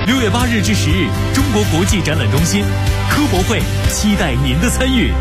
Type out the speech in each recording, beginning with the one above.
6月8日至10日，中国国际展览中心科博会，期待您的参与。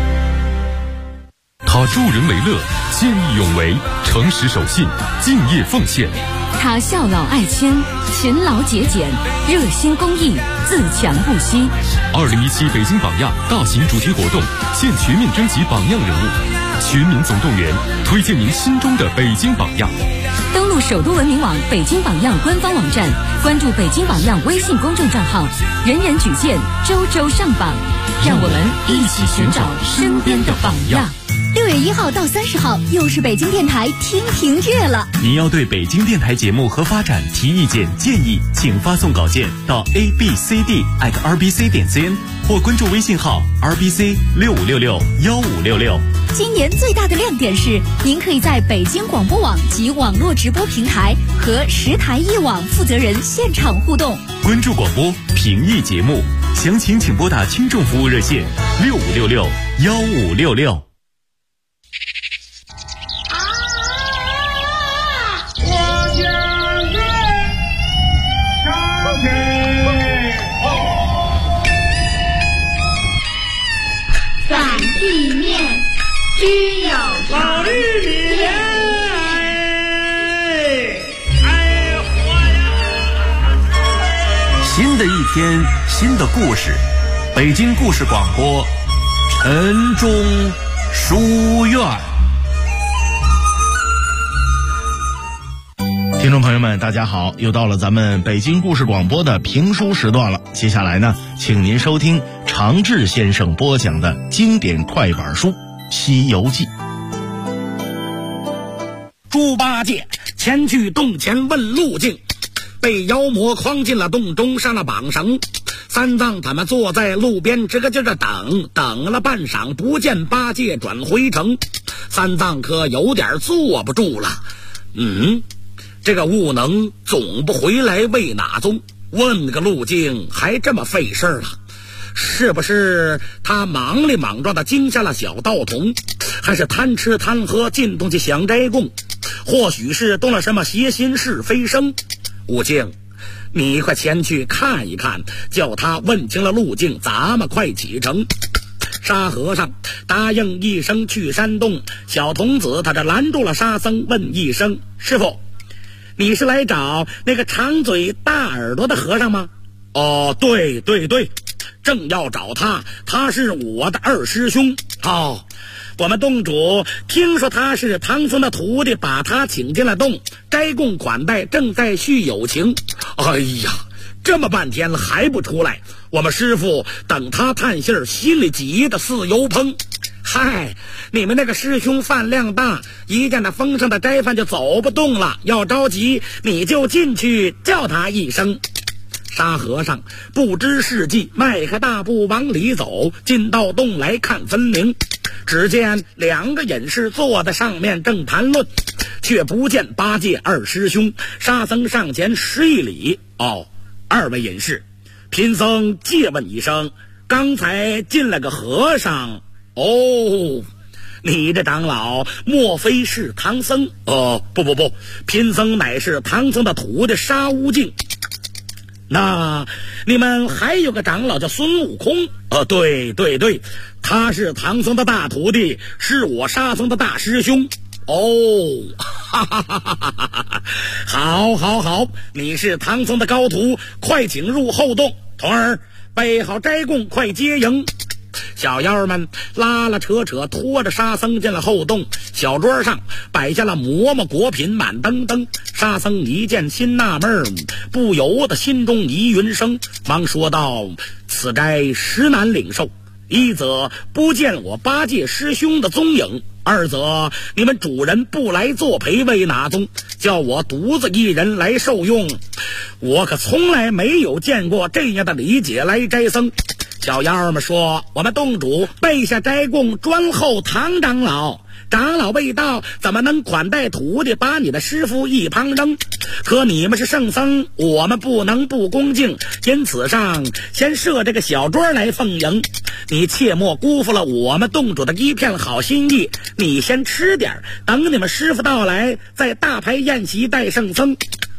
他助人为乐，见义勇为，诚实守信，敬业奉献。 他孝老爱亲，勤劳节俭，热心公益，自强不息。 2017北京榜样大型主题活动现全面征集榜样人物，全民总动员，推荐您心中的北京榜样。 登录首都文明网北京榜样官方网站，关注北京榜样微信公众账号，人人举荐，周周上榜，让我们一起寻找身边的榜样。 6月1号到30号，又是北京电台听评月了。 您要对北京电台节目和发展提意见建议，请发送稿件到 abcd@rbc.cn 或关注微信号 rbc65661566。 今年最大的亮点是，您可以在北京广播网及网络直播平台和10台一网负责人现场互动。 关注广播，评议节目，详情请拨打听众服务热线65661566。 地面只有老绿面， 新的一天，新的故事，北京故事广播，晨钟书院。 听众朋友们大家好，又到了咱们北京故事广播的评书时段了。接下来呢，请您收听常志先生播讲的经典快板书《西游记》。 猪八戒前去洞前问路径，被妖魔诓进了洞中，上了绑绳。三藏他们坐在路边这个劲儿等了半晌，不见八戒转回城。三藏可有点坐不住了，这个悟能总不回来为哪宗？问个路径还这么费事了，是不是他忙里莽撞的惊吓了小道童，还是贪吃贪喝进洞去享斋供，或许是动了什么邪心是非生？悟净，你快前去看一看，叫他问清了路径，咱们快启程。沙和尚答应一声去山洞，小童子他这拦住了沙僧，问一声：师傅，你是来找那个长嘴大耳朵的和尚吗？哦，对，正要找他，他是我的二师兄。我们洞主听说他是唐僧的徒弟，把他请进了洞，斋供款待，正在叙友情。哎呀，这么半天了还不出来，我们师傅等他探信儿，心里急得似油烹。嗨，你们那个师兄饭量大，一见那丰盛的斋饭就走不动了，要着急你就进去叫他一声。沙和尚不知事迹，迈开大步往里走，进到洞来看分明。只见两个隐士坐在上面正谈论，却不见八戒二师兄。沙僧上前施一礼：二位隐士，贫僧借问一声，刚才进来个和尚。你这长老莫非是唐僧？不，贫僧乃是唐僧的徒弟沙悟净。那你们还有个长老叫孙悟空？对，他是唐僧的大徒弟，是我沙僧的大师兄。好，你是唐僧的高徒，快请入后洞。童儿备好斋供，快接迎。小妖们拉拉扯扯，拖着沙僧进了后洞。小桌上摆下了馍馍果品满登登。沙僧一见心纳闷，不由得心中疑云生，忙说道：此斋实难领受，一则不见我八戒师兄的踪影，二则你们主人不来作陪为哪宗，叫我独自一人来受用，我可从来没有见过这样的理解来斋僧。小妖们说，我们洞主备下斋供专候唐长老，长老未到，怎么能款待徒弟，把你的师傅一旁扔？可你们是圣僧，我们不能不恭敬，因此上先设这个小桌来奉迎。你切莫辜负了我们洞主的一片好心意，你先吃点，等你们师傅到来再大排宴席待圣僧。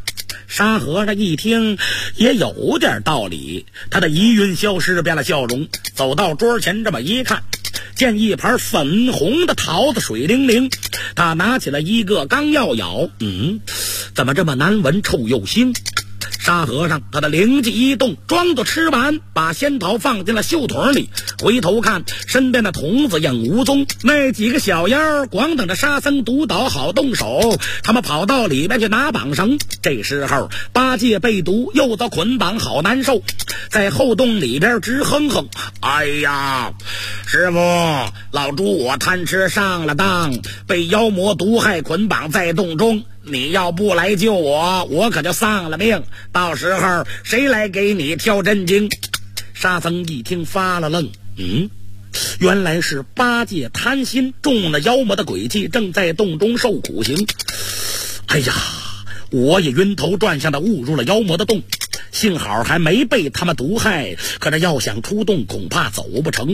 沙和尚一听也有点道理，他的疑云消失，变了笑容，走到桌前这么一看，见一盘粉红的桃子水灵灵，他拿起了一个刚要咬，怎么这么难闻，臭又腥？沙和尚他的灵机一动，装作吃完，把仙桃放进了袖筒里，回头看身边的童子影无踪，那几个小妖光等着沙僧督导好动手，他们跑到里边去拿绑绳。这时候八戒被毒，又遭捆绑，好难受，在后洞里边直哼哼：哎呀，师傅，老猪我贪吃上了当，被妖魔毒害捆绑在洞中，你要不来救我，我可就丧了命，到时候谁来给你挑真经？沙僧一听发了愣，原来是八戒贪心中了妖魔的诡计，正在洞中受苦刑。哎呀，我也晕头转向的误入了妖魔的洞，幸好还没被他们毒害，可这要想出洞恐怕走不成。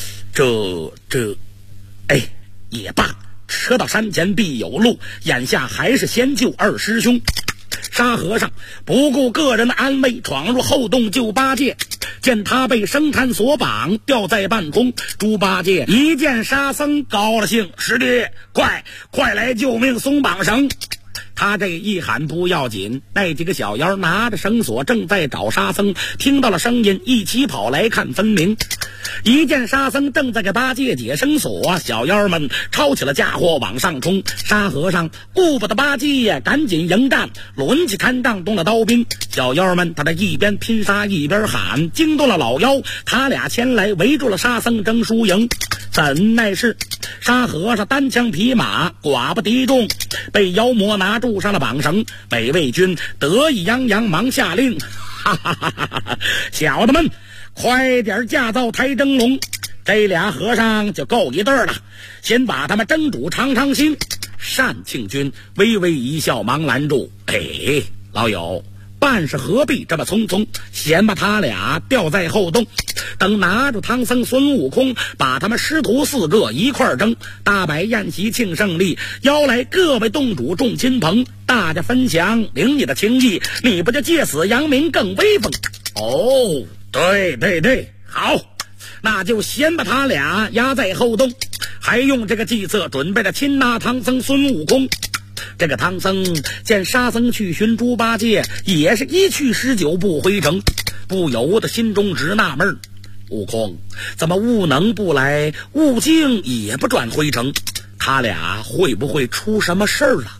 也罢，车到山前必有路，眼下还是先救二师兄。沙和尚不顾个人的安危，闯入后洞救八戒，见他被绳缠索绑，吊在半空。猪八戒一见沙僧，高了兴：师弟，快来救命，松绑绳！他这一喊不要紧，那几个小妖拿着绳索正在找沙僧，听到了声音，一起跑来看分明。一见沙僧正在给八戒解绳索，小妖们抄起了家伙往上冲。沙和尚顾不得八戒，赶紧迎战，抡起禅杖动了刀兵。小妖们他这一边拼杀一边喊，惊动了老妖，他俩前来围住了沙僧争输赢。怎奈是沙和尚单枪匹马，寡不敌众，被妖魔拿住上了绑绳。北魏军得意洋洋忙下令：小的们快点架造抬蒸笼，这俩和尚就够一对了，先把他们蒸煮尝尝新。单庆军微微一笑，忙拦住：老友，办事何必这么匆匆，先把他俩吊在后洞，等拿住唐僧孙悟空，把他们师徒4个一块蒸，大摆宴席庆胜利，邀来各位洞主众亲朋，大家分享领你的情谊，你不就借死扬名更威风？对，好，那就先把他俩压在后洞，还用这个计策准备着擒拿唐僧孙悟空。这个唐僧见沙僧去寻猪八戒，也是一去19不回城，不由得心中直纳闷：悟空怎么悟能不来，悟净也不转回城？他俩会不会出什么事儿了？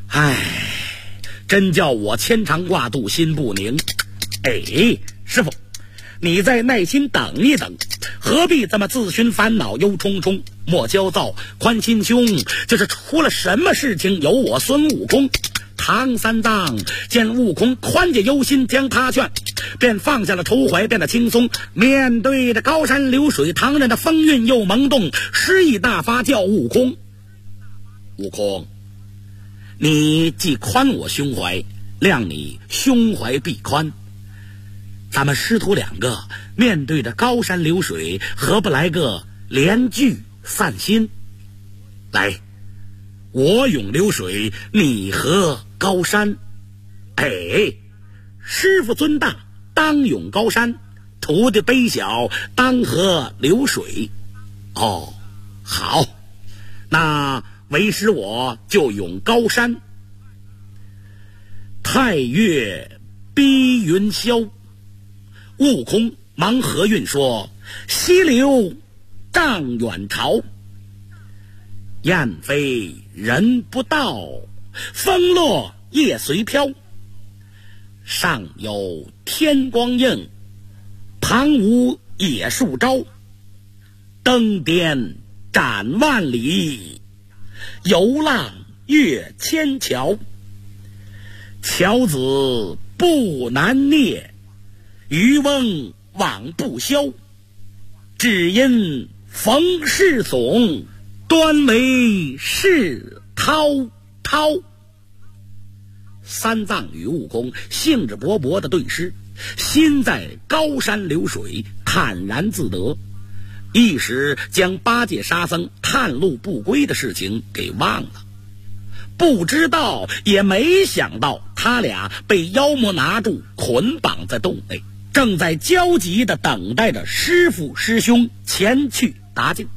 真叫我牵肠挂肚，心不宁。师傅，你再耐心等一等，何必这么自寻烦恼，忧忡忡？莫焦躁，宽心兄，就是出了什么事情，有我孙悟空。唐三藏见悟空宽解忧心，将他劝，便放下了愁怀，变得轻松。面对着高山流水，唐人的风韵又萌动，诗意大发，叫悟空：悟空，你既宽我胸怀，谅你胸怀必宽。咱们师徒2个面对着高山流水，何不来个联句散心？来，我咏流水，你和高山。师傅尊大，当咏高山；徒弟卑小，当和流水。好，那为师我就咏高山。太岳逼云霄，悟空忙和韵说：西流丈远潮，雁飞人不到，风落叶随飘。上有天光映，旁无野树招。登巅展万里，游浪越千桥。樵子不难孽，渔翁往不消。只因逢世总，端为是滔滔。三藏与悟空兴致勃勃的对诗，心在高山流水，坦然自得，一时将八戒沙僧探路不归的事情给忘了。 不知道也没想到，他俩被妖魔拿住，捆绑在洞内，正在焦急地等待着师父师兄前去搭救。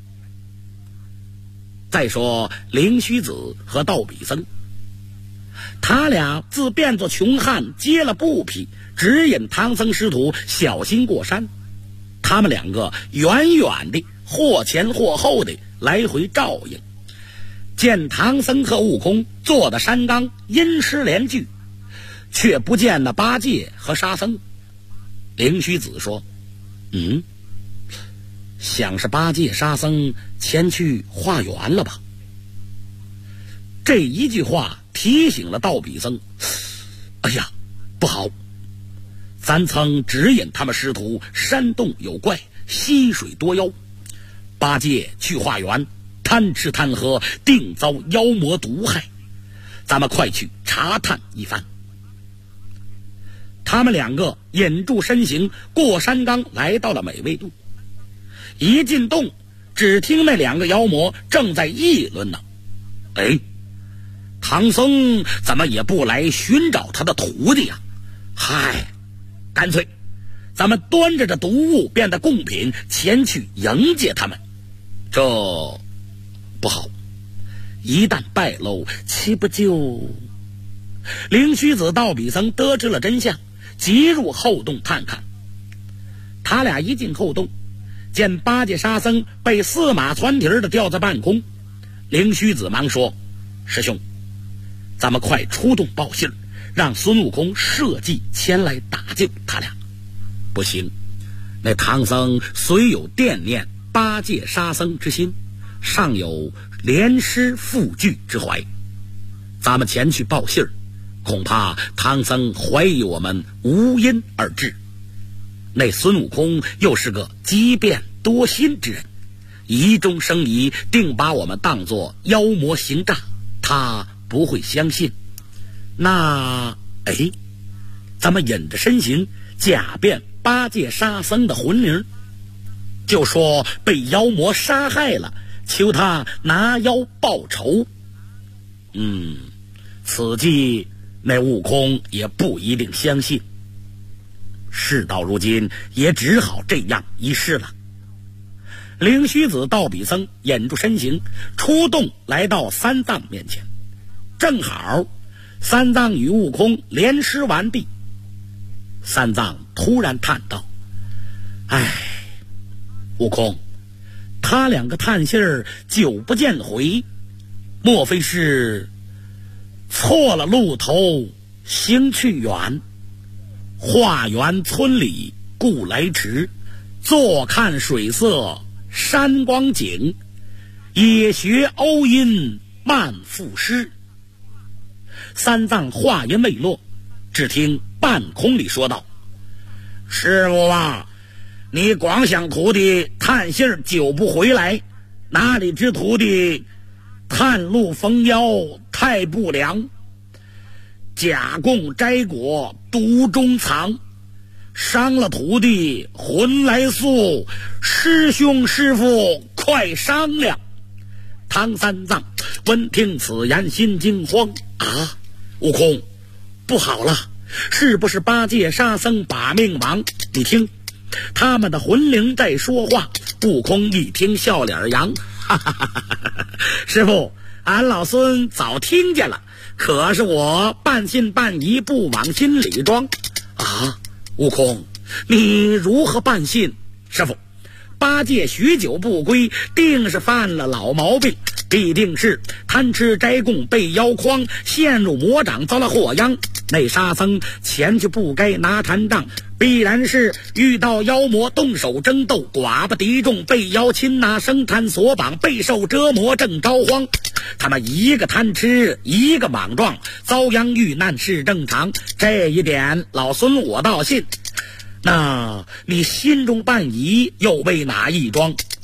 再说灵虚子和道比僧，他俩自变作穷汉，接了布匹，指引唐僧师徒小心过山。他们两个远远的或前或后的来回照应，见唐僧和悟空坐的山岗阴湿连聚，却不见那八戒和沙僧。灵虚子说：想是八戒沙僧前去化缘了吧。这一句话提醒了道比僧，哎呀，不好，咱曾指引他们师徒山洞有怪，溪水多妖，八戒去化缘，贪吃贪喝，定遭妖魔毒害，咱们快去查探一番。他们两个引住身形，过山岗来到了美味洞。一进洞，只听那两个妖魔正在议论呢。唐僧怎么也不来寻找他的徒弟呀？嗨，干脆咱们端着这毒物变的贡品前去迎接他们。这不好，一旦败露，岂不就……灵虚子道比僧得知了真相，急入后洞探看。他俩一进后洞，见八戒沙僧被四马攒蹄的吊在半空。灵虚子忙说：师兄，咱们快出洞报信，让孙悟空设计前来打救他俩。不行，那唐僧虽有惦念八戒沙僧之心，尚有怜师负惧之怀，咱们前去报信，恐怕唐僧怀疑我们无因而至。那孙悟空又是个机变多心之人，疑中生疑，定把我们当作妖魔行诈，他不会相信。那咱们引着身形，假变八戒沙僧的魂灵，就说被妖魔杀害了，求他拿妖报仇。此计那悟空也不一定相信，事到如今也只好这样一试了。灵虚子道比僧引住身形，出洞来到三藏面前，正好三藏与悟空连施完毕。三藏突然叹道：悟空，他两个探信儿久不见回，莫非是错了路头，行去远，化缘村里故来迟，坐看水色山光景，也学欧音慢赋诗。三藏话音未落，只听半空里说道：师傅啊，你光想徒弟探信久不回来，哪里知徒弟探路逢妖太不良，假供摘果毒中藏，伤了徒弟魂来诉，师兄师傅快商量。唐三藏闻听此言，心惊慌啊！悟空，不好了，是不是八戒沙僧把命亡？你听，他们的魂灵在说话。悟空一听笑脸扬，哈哈哈哈！师傅，俺老孙早听见了，可是我半信半疑，不往心里装啊！悟空，你如何半信？师傅，八戒许久不归，定是犯了老毛病，必定是贪吃斋供被妖诓，陷入魔掌，遭了祸殃。那沙僧前去不该拿禅杖，必然是遇到妖魔动手争斗，寡不敌众，被妖擒拿生贪所绑，备受折磨，正着慌。他们一个贪吃，一个莽撞，遭殃遇难是正常，这一点老孙我倒信。那你心中半疑，又为哪一桩？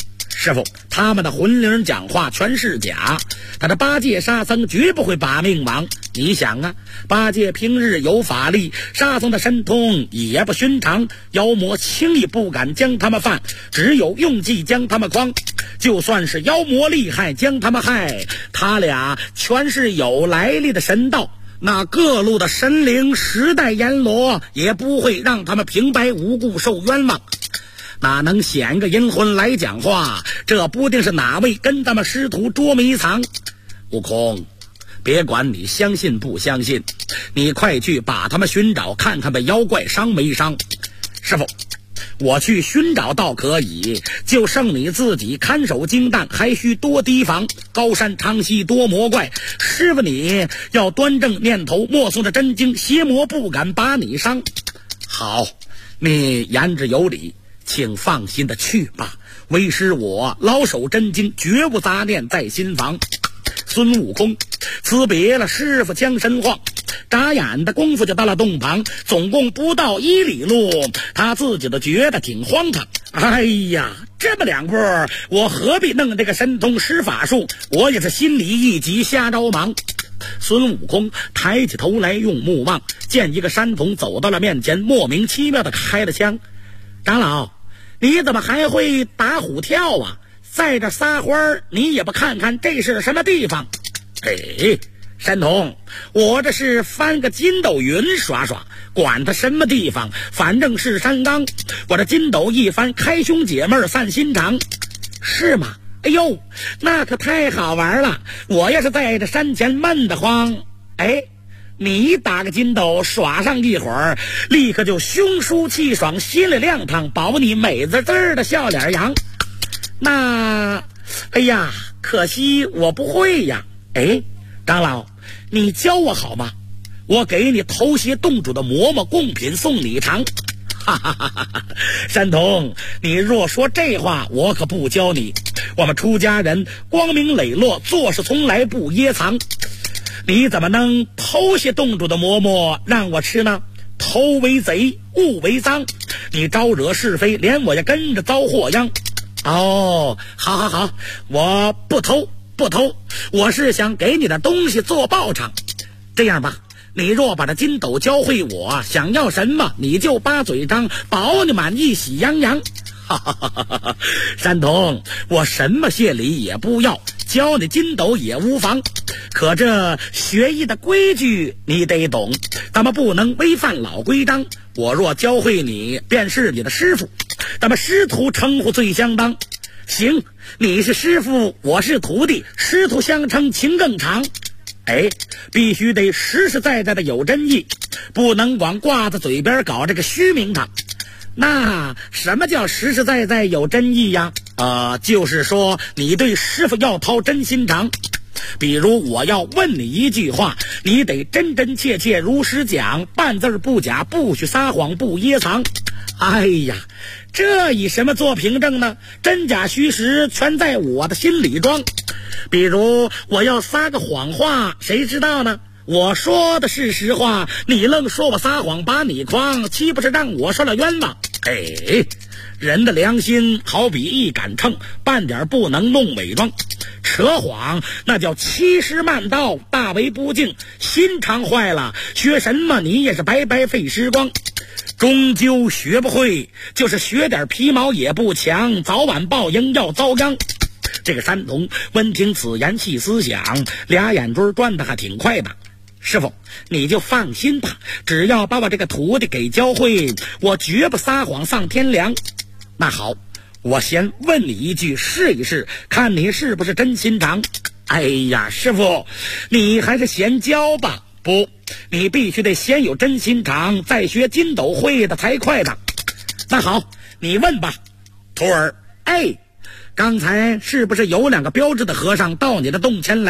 师傅，他们的魂灵讲话全是假，他的八戒沙僧绝不会把命亡。你想啊，八戒平日有法力，沙僧的神通也不寻常，妖魔轻易不敢将他们犯，只有用计将他们诓。就算是妖魔厉害将他们害，他俩全是有来历的神道，那各路的神灵10代阎罗也不会让他们平白无故受冤枉。哪能显个阴魂来讲话？这不定是哪位跟咱们师徒捉迷藏。悟空，别管你相信不相信，你快去把他们寻找，看看被妖怪伤没伤。师傅，我去寻找倒可以，就剩你自己看守金蛋，还需多提防。高山长溪多魔怪，师傅你要端正念头，默诵着真经，邪魔不敢把你伤。好，你言之有理，请放心的去吧，为师我老守真经，绝无杂念在心房。孙悟空辞别了师傅将身晃，眨眼的功夫就到了洞旁，总共不到1里路，他自己都觉得挺荒唐。哎呀，这么2步，我何必弄这个神通施法术？我也是心里一急，瞎着忙。孙悟空抬起头来，用目望，见一个山童走到了面前，莫名其妙的开了枪。长老，你怎么还会打虎跳啊？在这撒欢儿，你也不看看这是什么地方？哎，山童，我这是翻个筋斗云耍耍，管他什么地方，反正是山冈。我这筋斗一翻，开胸解闷散心肠。是吗？哎呦，那可太好玩了！我要是在这山前闷得慌，哎，你打个筋斗耍上一会儿，立刻就胸舒气爽，心里亮堂，保你美滋滋的笑脸扬。那，哎呀，可惜我不会呀。哎，长老，你教我好吗？我给你头些洞主的馍馍贡品送你尝。哈哈哈哈！山童，你若说这话，我可不教你。我们出家人光明磊落，做事从来不掖藏。你怎么能偷些洞主的馍馍让我吃呢？偷为贼，误为赃，你招惹是非，连我也跟着遭祸殃。哦，好好好，我不偷，我是想给你的东西做报偿。这样吧，你若把这筋斗教会我，想要什么你就把嘴张，保你满意喜洋洋。哈哈哈哈哈！山童，我什么谢礼也不要，教你筋斗也无妨。可这学艺的规矩你得懂，咱们不能违反老规章。我若教会你，便是你的师傅，咱们师徒称呼最相当。行，你是师傅，我是徒弟，师徒相称情更长。哎，必须得实实在在的有真意，不能光挂在嘴边搞这个虚名堂。那什么叫实实在在有真意呀？就是说你对师傅要掏真心肠。比如我要问你一句话，你得真真切切如实讲，半字不假，不许撒谎，不掖藏。哎呀，这以什么做凭证呢？真假虚实全在我的心里装。比如我要撒个谎话，谁知道呢？我说的是实话，你愣说我撒谎把你诓，岂不是让我受了冤枉？哎，人的良心好比一杆秤，半点不能弄伪装。扯谎那叫欺师慢道，大为不敬，心肠坏了，学什么你也是白白费时光。终究学不会，就是学点皮毛也不强，早晚报应要遭殃。这个山童闻听此言细思想，俩眼珠转得还挺快的。师傅，你就放心吧，只要把我这个徒弟给教会，我绝不撒谎上天良。那好，我先问你一句，试一试，看你是不是真心肠。哎呀，师傅，你还是先教吧。不，你必须得先有真心肠，再学筋斗会的才快的。那好，你问吧。徒儿，哎，刚才是不是有2个标致的和尚到你的洞前来